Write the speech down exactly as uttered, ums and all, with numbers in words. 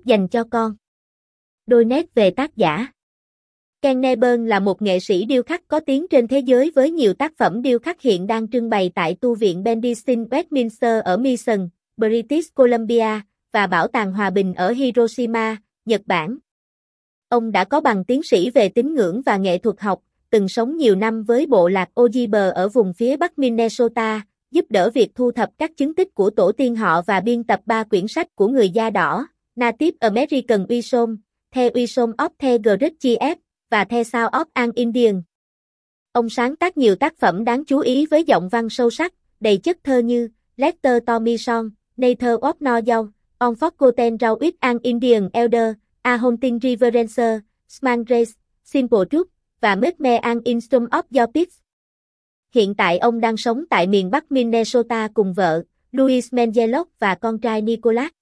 dành cho con. Đôi nét về tác giả. Ken Neburn là một nghệ sĩ điêu khắc có tiếng trên thế giới với nhiều tác phẩm điêu khắc hiện đang trưng bày tại Tu viện Bendixson Westminster ở Mission, British Columbia, và Bảo tàng Hòa bình ở Hiroshima, Nhật Bản. Ông đã có bằng tiến sĩ về tín ngưỡng và nghệ thuật học, từng sống nhiều năm với bộ lạc Ojibwe ở vùng phía Bắc Minnesota, giúp đỡ việc thu thập các chứng tích của tổ tiên họ và biên tập ba quyển sách của người da đỏ, Native American Wisdom, The Wisdom of the Great Chief, và The Sound of an Indian. Ông sáng tác nhiều tác phẩm đáng chú ý với giọng văn sâu sắc, đầy chất thơ như Letter to Me Song, Nature of North, On Forgotten Road with an Indian Elder, A Hunting Reverencer, Small Race, Simple Truth, và Make Me an Instrument of Your Peace. Hiện tại ông đang sống tại miền Bắc Minnesota cùng vợ, Louise Mengelock và con trai Nicholas.